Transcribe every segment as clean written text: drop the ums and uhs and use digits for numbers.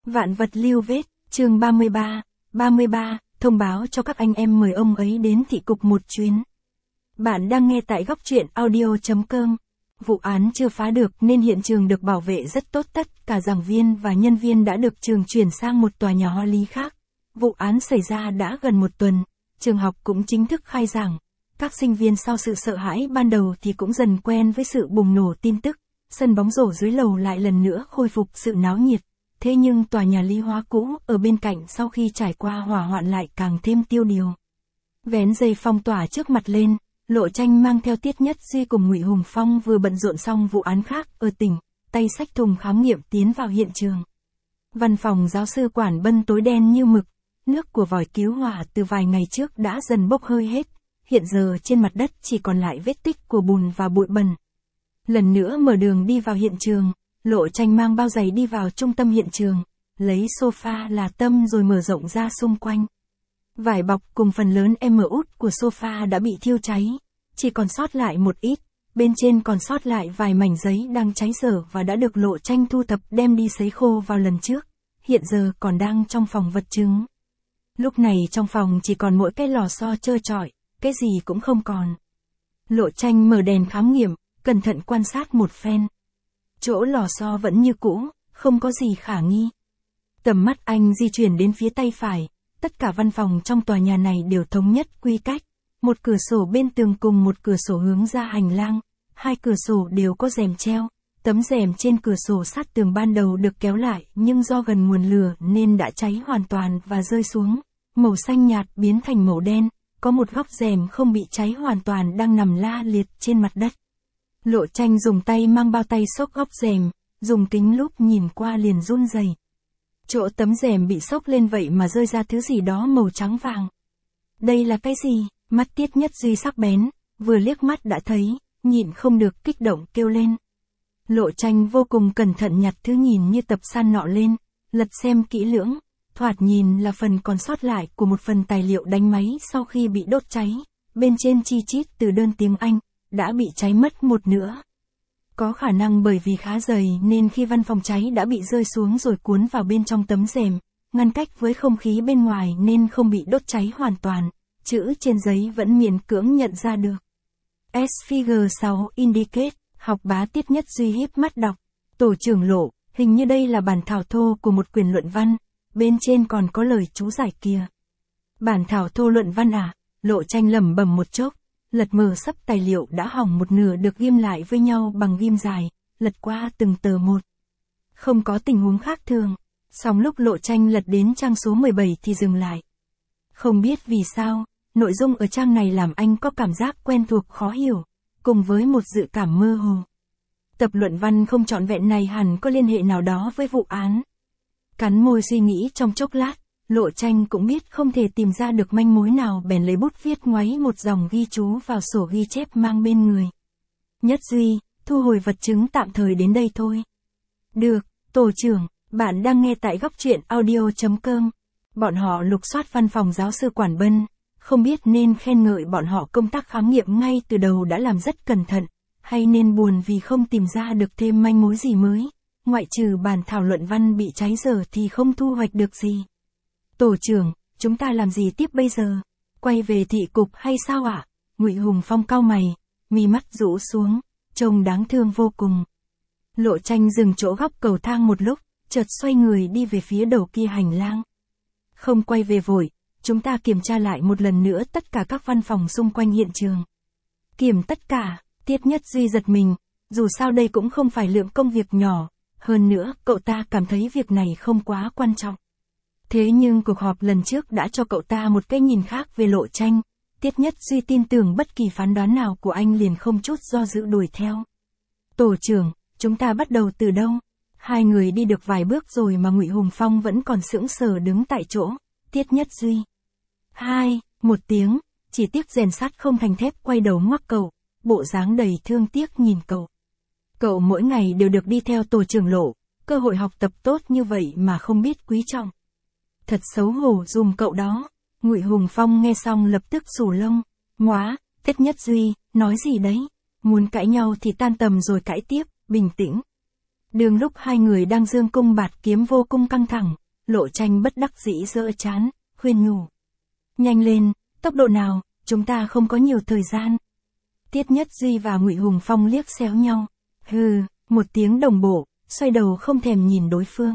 Vạn vật lưu vết, chương 33, thông báo cho các anh em mời ông ấy đến thị cục một chuyến. Bạn đang nghe tại góc truyện audio.com. Vụ án chưa phá được nên hiện trường được bảo vệ rất tốt, tất cả giảng viên và nhân viên đã được trường chuyển sang một tòa nhà hóa lý khác. Vụ án xảy ra đã gần một tuần, trường học cũng chính thức khai giảng. Các sinh viên sau sự sợ hãi ban đầu thì cũng dần quen với sự bùng nổ tin tức. Sân bóng rổ dưới lầu lại lần nữa khôi phục sự náo nhiệt. Thế nhưng tòa nhà lý hóa cũ ở bên cạnh sau khi trải qua hỏa hoạn lại càng thêm tiêu điều. Vén dây phong tỏa trước mặt lên, Lộ Tranh mang theo Tiết Nhất Duy cùng Ngụy Hùng Phong vừa bận rộn xong vụ án khác ở tỉnh, tay xách thùng khám nghiệm tiến vào hiện trường. Văn phòng giáo sư Quản Bân tối đen như mực, nước của vòi cứu hỏa từ vài ngày trước đã dần bốc hơi hết, hiện giờ trên mặt đất chỉ còn lại vết tích của bùn và bụi bẩn. Lần nữa mở đường đi vào hiện trường, Lộ Tranh mang bao giày đi vào trung tâm hiện trường, lấy sofa là tâm rồi mở rộng ra xung quanh. Vải bọc cùng phần lớn út của sofa đã bị thiêu cháy, chỉ còn sót lại một ít, bên trên còn sót lại vài mảnh giấy đang cháy dở và đã được Lộ Tranh thu thập đem đi sấy khô vào lần trước, hiện giờ còn đang trong phòng vật chứng. Lúc này trong phòng chỉ còn mỗi cái lò xo trơ trọi, cái gì cũng không còn. Lộ Tranh mở đèn khám nghiệm, cẩn thận quan sát một phen. Chỗ lò xo vẫn như cũ, không có gì khả nghi. Tầm mắt anh di chuyển đến phía tay phải, tất cả văn phòng trong tòa nhà này đều thống nhất quy cách. Một cửa sổ bên tường cùng một cửa sổ hướng ra hành lang, hai cửa sổ đều có rèm treo. Tấm rèm trên cửa sổ sát tường ban đầu được kéo lại nhưng do gần nguồn lửa nên đã cháy hoàn toàn và rơi xuống. Màu xanh nhạt biến thành màu đen, có một góc rèm không bị cháy hoàn toàn đang nằm la liệt trên mặt đất. Lộ Tranh dùng tay mang bao tay xốc góc rèm, dùng kính lúp nhìn qua liền run rẩy. Chỗ tấm rèm bị xốc lên vậy mà rơi ra thứ gì đó màu trắng vàng. Đây là cái gì? Mắt Tiết Nhất Duy sắc bén, vừa liếc mắt đã thấy, nhịn không được kích động kêu lên. Lộ Tranh vô cùng cẩn thận nhặt thứ nhìn như tập san nọ lên, lật xem kỹ lưỡng, thoạt nhìn là phần còn sót lại của một phần tài liệu đánh máy sau khi bị đốt cháy, bên trên chi chít từ đơn tiếng Anh, đã bị cháy mất một nửa. Có khả năng bởi vì khá dày nên khi văn phòng cháy đã bị rơi xuống rồi cuốn vào bên trong tấm rèm, ngăn cách với không khí bên ngoài nên không bị đốt cháy hoàn toàn, chữ trên giấy vẫn miễn cưỡng nhận ra được. S figure 6 indicate, học bá Tiết Nhất Duy híp mắt đọc. Tổ trưởng Lộ, hình như đây là bản thảo thô của một quyển luận văn, bên trên còn có lời chú giải kìa. Bản thảo thô luận văn à? Lộ Tranh lẩm bẩm một chốc. Lật mở sấp tài liệu đã hỏng một nửa được ghim lại với nhau bằng ghim dài, lật qua từng tờ một. Không có tình huống khác thường, song lúc Lộ Tranh lật đến trang số 17 thì dừng lại. Không biết vì sao, nội dung ở trang này làm anh có cảm giác quen thuộc khó hiểu, cùng với một dự cảm mơ hồ. Tập luận văn không trọn vẹn này hẳn có liên hệ nào đó với vụ án. Cắn môi suy nghĩ trong chốc lát. Lộ Tranh cũng biết không thể tìm ra được manh mối nào bèn lấy bút viết ngoáy một dòng ghi chú vào sổ ghi chép mang bên người. Nhất Duy, thu hồi vật chứng tạm thời đến đây thôi. Được, tổ trưởng, bạn đang nghe tại góc truyện audio.com. Bọn họ lục soát văn phòng giáo sư Quản Bân, không biết nên khen ngợi bọn họ công tác khám nghiệm ngay từ đầu đã làm rất cẩn thận, hay nên buồn vì không tìm ra được thêm manh mối gì mới, ngoại trừ bản thảo luận văn bị cháy dở thì không thu hoạch được gì. Tổ trưởng, chúng ta làm gì tiếp bây giờ? Quay về thị cục hay sao ạ? Ngụy Hùng Phong cau mày, mi mắt rũ xuống, trông đáng thương vô cùng. Lộ Tranh dừng chỗ góc cầu thang một lúc, chợt xoay người đi về phía đầu kia hành lang. Không quay về vội, chúng ta kiểm tra lại một lần nữa tất cả các văn phòng xung quanh hiện trường. Kiểm tất cả, Tiết Nhất Duy giật mình, dù sao đây cũng không phải lượng công việc nhỏ, hơn nữa cậu ta cảm thấy việc này không quá quan trọng. Thế nhưng cuộc họp lần trước đã cho cậu ta một cái nhìn khác về Lộ Tranh, Tiết Nhất Duy tin tưởng bất kỳ phán đoán nào của anh liền không chút do dự đuổi theo. Tổ trưởng, chúng ta bắt đầu từ đâu? Hai người đi được vài bước rồi mà Ngụy Hùng Phong vẫn còn sững sờ đứng tại chỗ. Tiết Nhất Duy. Một tiếng, chỉ tiếc rèn sắt không thành thép quay đầu ngoắc cậu, bộ dáng đầy thương tiếc nhìn cậu. Cậu mỗi ngày đều được đi theo tổ trưởng Lộ, cơ hội học tập tốt như vậy mà không biết quý trọng. Thật xấu hổ dùm cậu đó. Ngụy Hùng Phong nghe xong lập tức xù lông. Móa, Tiết Nhất Duy, nói gì đấy? Muốn cãi nhau thì tan tầm rồi cãi tiếp, bình tĩnh. Đường lúc hai người đang dương cung bạt kiếm vô cùng căng thẳng, Lộ Tranh bất đắc dĩ giơ trán, khuyên nhủ. Nhanh lên, tốc độ nào, chúng ta không có nhiều thời gian. Tiết Nhất Duy và Ngụy Hùng Phong liếc xéo nhau. Hừ, một tiếng đồng bộ, xoay đầu không thèm nhìn đối phương.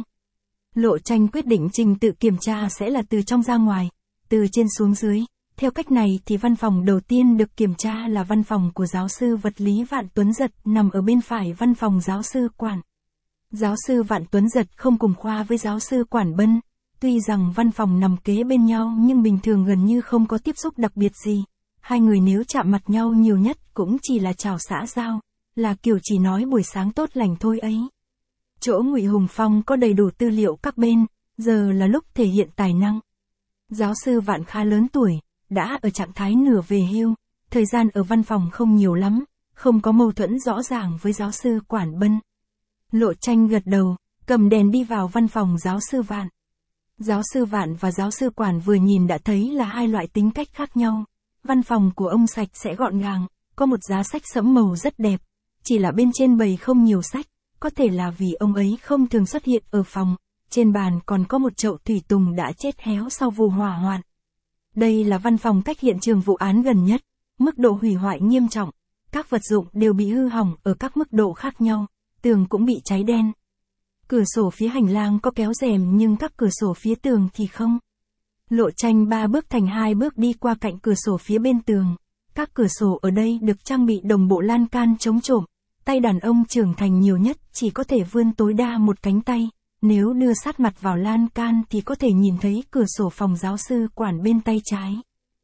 Lộ Tranh quyết định trình tự kiểm tra sẽ là từ trong ra ngoài, từ trên xuống dưới. Theo cách này thì văn phòng đầu tiên được kiểm tra là văn phòng của giáo sư vật lý Vạn Tuấn Dật nằm ở bên phải văn phòng giáo sư Quản. Giáo sư Vạn Tuấn Dật không cùng khoa với giáo sư Quản Bân. Tuy rằng văn phòng nằm kế bên nhau nhưng bình thường gần như không có tiếp xúc đặc biệt gì. Hai người nếu chạm mặt nhau nhiều nhất cũng chỉ là chào xã giao, là kiểu chỉ nói buổi sáng tốt lành thôi ấy. Chỗ Ngụy Hùng Phong có đầy đủ tư liệu các bên, giờ là lúc thể hiện tài năng. Giáo sư Vạn khá lớn tuổi, đã ở trạng thái nửa về hưu, thời gian ở văn phòng không nhiều lắm, không có mâu thuẫn rõ ràng với giáo sư Quản Bân. Lộ Tranh gật đầu, cầm đèn đi vào văn phòng giáo sư Vạn. Giáo sư Vạn và giáo sư Quản vừa nhìn đã thấy là hai loại tính cách khác nhau. Văn phòng của ông sạch sẽ gọn gàng, có một giá sách sẫm màu rất đẹp, chỉ là bên trên bày không nhiều sách, có thể là vì ông ấy không thường xuất hiện ở phòng, trên bàn còn có một chậu thủy tùng đã chết héo sau vụ hỏa hoạn. Đây là văn phòng cách hiện trường vụ án gần nhất, mức độ hủy hoại nghiêm trọng, các vật dụng đều bị hư hỏng ở các mức độ khác nhau, tường cũng bị cháy đen. Cửa sổ phía hành lang có kéo rèm nhưng các cửa sổ phía tường thì không. Lộ Tranh 3 bước thành 2 bước đi qua cạnh cửa sổ phía bên tường. Các cửa sổ ở đây được trang bị đồng bộ lan can chống trộm. Tay đàn ông trưởng thành nhiều nhất chỉ có thể vươn tối đa một cánh tay. Nếu đưa sát mặt vào lan can thì có thể nhìn thấy cửa sổ phòng giáo sư Quản bên tay trái.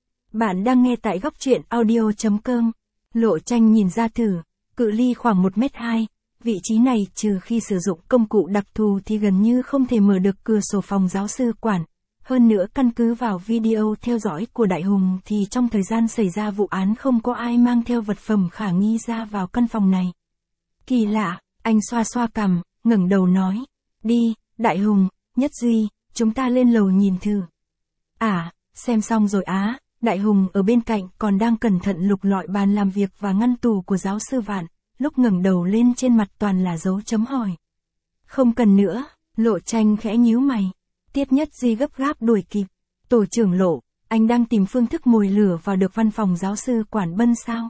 Bạn đang nghe tại góc truyện audio.com. Lộ Tranh nhìn ra thử, cự ly khoảng 1m2. Vị trí này trừ khi sử dụng công cụ đặc thù thì gần như không thể mở được cửa sổ phòng giáo sư Quản. Hơn nữa căn cứ vào video theo dõi của Đại Hùng thì trong thời gian xảy ra vụ án không có ai mang theo vật phẩm khả nghi ra vào căn phòng này. Kỳ lạ, anh xoa xoa cằm, ngẩng đầu nói. Đi, Đại Hùng, Nhất Duy, chúng ta lên lầu nhìn thử. À, xem xong rồi á, Đại Hùng ở bên cạnh còn đang cẩn thận lục lọi bàn làm việc và ngăn tủ của giáo sư Vạn, lúc ngẩng đầu lên trên mặt toàn là dấu chấm hỏi. Không cần nữa, Lộ Tranh khẽ nhíu mày. Tiết Nhất Duy gấp gáp đuổi kịp. Tổ trưởng Lộ, anh đang tìm phương thức mồi lửa vào được văn phòng giáo sư Quản Bân sao?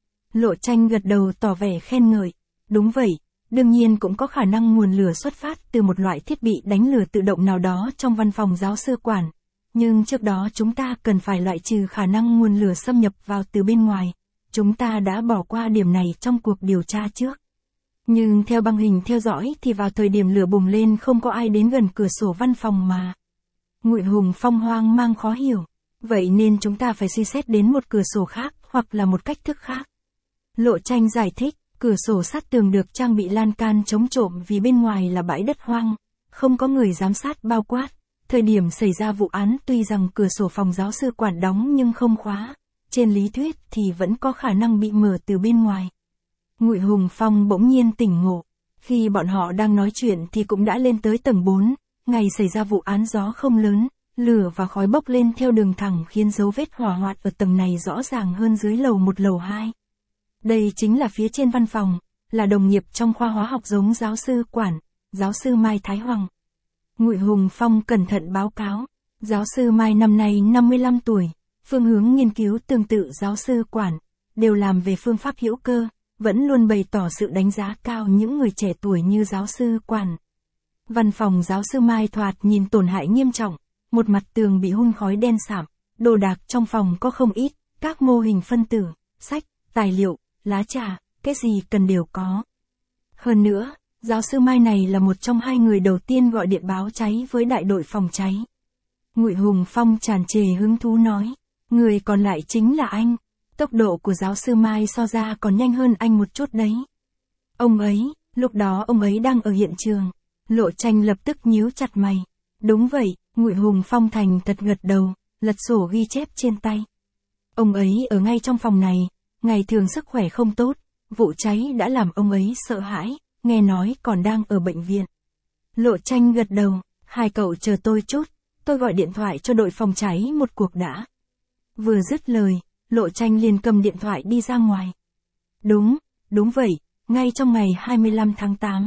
Lộ Tranh gật đầu tỏ vẻ khen ngợi. Đúng vậy, đương nhiên cũng có khả năng nguồn lửa xuất phát từ một loại thiết bị đánh lửa tự động nào đó trong văn phòng giáo sư Quản. Nhưng trước đó chúng ta cần phải loại trừ khả năng nguồn lửa xâm nhập vào từ bên ngoài. Chúng ta đã bỏ qua điểm này trong cuộc điều tra trước. Nhưng theo băng hình theo dõi thì vào thời điểm lửa bùng lên không có ai đến gần cửa sổ văn phòng mà. Ngụy Hùng Phong hoang mang khó hiểu. Vậy nên chúng ta phải suy xét đến một cửa sổ khác hoặc là một cách thức khác. Lộ Tranh giải thích, cửa sổ sát tường được trang bị lan can chống trộm vì bên ngoài là bãi đất hoang, không có người giám sát bao quát. Thời điểm xảy ra vụ án tuy rằng cửa sổ phòng giáo sư Quản đóng nhưng không khóa. Trên lý thuyết thì vẫn có khả năng bị mở từ bên ngoài. Ngụy Hùng Phong bỗng nhiên tỉnh ngộ. Khi bọn họ đang nói chuyện thì cũng đã lên tới tầng 4. Ngày xảy ra vụ án gió không lớn, lửa và khói bốc lên theo đường thẳng khiến dấu vết hỏa hoạn ở tầng này rõ ràng hơn dưới lầu 1 lầu 2. Đây chính là phía trên văn phòng, là đồng nghiệp trong khoa hóa học giống giáo sư Quản, giáo sư Mai Thái Hoàng. Ngụy Hùng Phong cẩn thận báo cáo. Giáo sư Mai năm nay 55 tuổi, phương hướng nghiên cứu tương tự giáo sư Quản, đều làm về phương pháp hữu cơ. Vẫn luôn bày tỏ sự đánh giá cao những người trẻ tuổi như giáo sư Quản. Văn phòng giáo sư Mai thoạt nhìn tổn hại nghiêm trọng, một mặt tường bị hun khói đen sạm, đồ đạc trong phòng có không ít, các mô hình phân tử, sách, tài liệu, lá trà, cái gì cần đều có. Hơn nữa, giáo sư Mai này là một trong 2 người đầu tiên gọi điện báo cháy với đại đội phòng cháy. Ngụy Hùng Phong tràn trề hứng thú nói, người còn lại chính là anh. Tốc độ của giáo sư Mai so ra còn nhanh hơn anh một chút đấy. Ông ấy, lúc đó ông ấy đang ở hiện trường. Lộ Tranh lập tức nhíu chặt mày. Đúng vậy, Ngụy Hùng Phong thành thật gật đầu, lật sổ ghi chép trên tay. Ông ấy ở ngay trong phòng này, ngày thường sức khỏe không tốt, vụ cháy đã làm ông ấy sợ hãi, nghe nói còn đang ở bệnh viện. Lộ Tranh gật đầu, hai cậu chờ tôi chút, tôi gọi điện thoại cho đội phòng cháy một cuộc đã. Vừa dứt lời, Lộ Tranh liền cầm điện thoại đi ra ngoài. Đúng vậy, ngay trong ngày 25 tháng 8,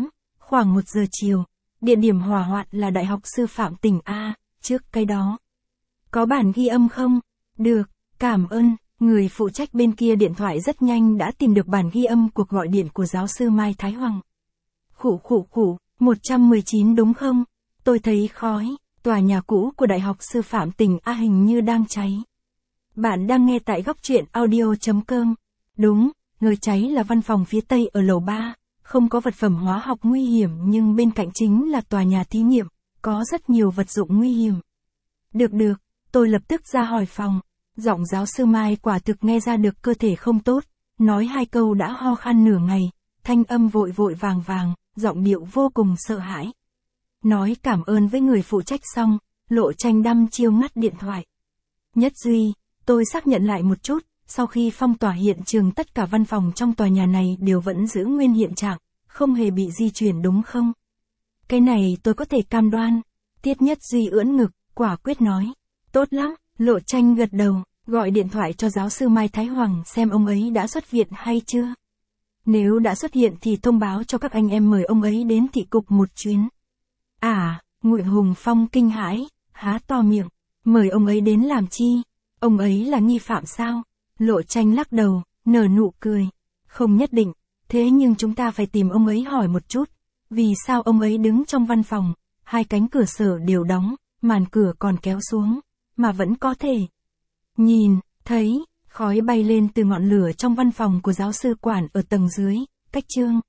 khoảng 1 giờ chiều. Địa điểm hỏa hoạn là Đại học Sư phạm tỉnh A, trước cái đó. Có bản ghi âm không? Được, cảm ơn. Người phụ trách bên kia điện thoại rất nhanh đã tìm được bản ghi âm cuộc gọi điện của giáo sư Mai Thái Hoàng. Khụ, 119 đúng không? Tôi thấy khói, tòa nhà cũ của Đại học Sư phạm tỉnh A hình như đang cháy. Bạn đang nghe tại góc truyện audio.com. Đúng, nơi cháy là văn phòng phía tây ở lầu 3, không có vật phẩm hóa học nguy hiểm nhưng bên cạnh chính là tòa nhà thí nghiệm, có rất nhiều vật dụng nguy hiểm. Được, tôi lập tức ra hỏi phòng. Giọng giáo sư Mai quả thực nghe ra được cơ thể không tốt, nói 2 câu đã ho khan nửa ngày, thanh âm vội vàng, giọng điệu vô cùng sợ hãi. Nói cảm ơn với người phụ trách xong, Lộ Tranh đăm chiêu ngắt điện thoại. Nhất Duy, tôi xác nhận lại một chút, sau khi phong tỏa hiện trường tất cả văn phòng trong tòa nhà này đều vẫn giữ nguyên hiện trạng, không hề bị di chuyển đúng không? Cái này tôi có thể cam đoan. Tiết Nhất Duy ưỡn ngực, quả quyết nói. Tốt lắm, Lộ Tranh gật đầu, gọi điện thoại cho giáo sư Mai Thái Hoàng xem ông ấy đã xuất viện hay chưa. Nếu đã xuất hiện thì thông báo cho các anh em mời ông ấy đến thị cục một chuyến. À, Ngụy Hùng Phong kinh hãi, há to miệng, mời ông ấy đến làm chi? Ông ấy là nghi phạm sao? Lộ Tranh lắc đầu, nở nụ cười. Không nhất định, thế nhưng chúng ta phải tìm ông ấy hỏi một chút. Vì sao ông ấy đứng trong văn phòng, 2 cánh cửa sở đều đóng, màn cửa còn kéo xuống, mà vẫn có thể nhìn thấy khói bay lên từ ngọn lửa trong văn phòng của giáo sư quản ở tầng dưới, cách chương